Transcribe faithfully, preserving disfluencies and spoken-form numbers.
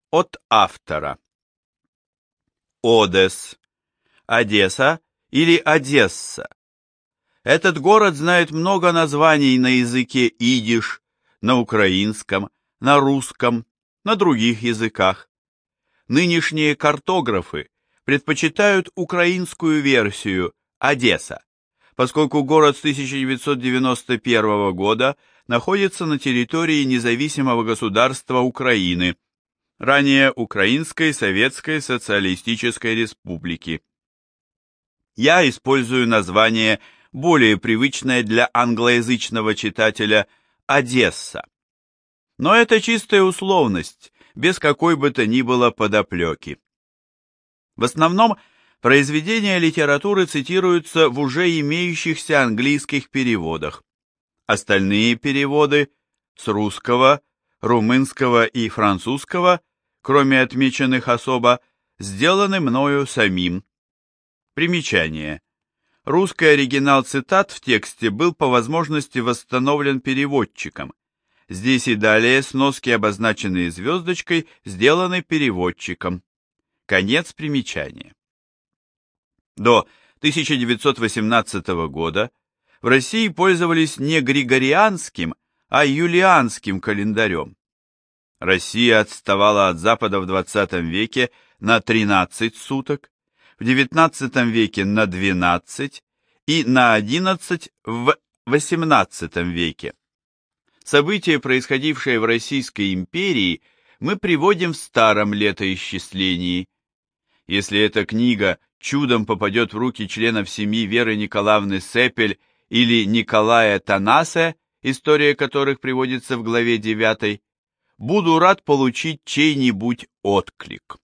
От автора. Одесс, Одесса или Одесса. Этот город знает много названий на языке идиш, на украинском, на русском, на других языках. Нынешние картографы предпочитают украинскую версию Одесса, поскольку город с тысяча девятьсот девяносто первого года находится на территории независимого государства Украины, ранее Украинской Советской Социалистической Республики. Я использую название, более привычное для англоязычного читателя, Одесса. Но это чистая условность, без какой бы то ни было подоплеки. В основном произведения литературы цитируются в уже имеющихся английских переводах. Остальные переводы с русского, румынского и французского, кроме отмеченных особо, сделаны мною самим. Примечание. Русский оригинал цитат в тексте был по возможности восстановлен переводчиком. Здесь и далее сноски, обозначенные звездочкой, сделаны переводчиком. Конец примечания. До тысяча девятьсот восемнадцатого года в России пользовались не григорианским, а юлианским календарем. Россия отставала от Запада в двадцатом веке на тринадцать суток, в девятнадцатом веке на двенадцать и на одиннадцать в восемнадцатом веке. События, происходившие в Российской империи, мы приводим в старом летоисчислении. Если эта книга чудом попадет в руки членов семьи Веры Николаевны Сепель или Николая Танасе, история которых приводится в главе девятой, буду рад получить чей-нибудь отклик.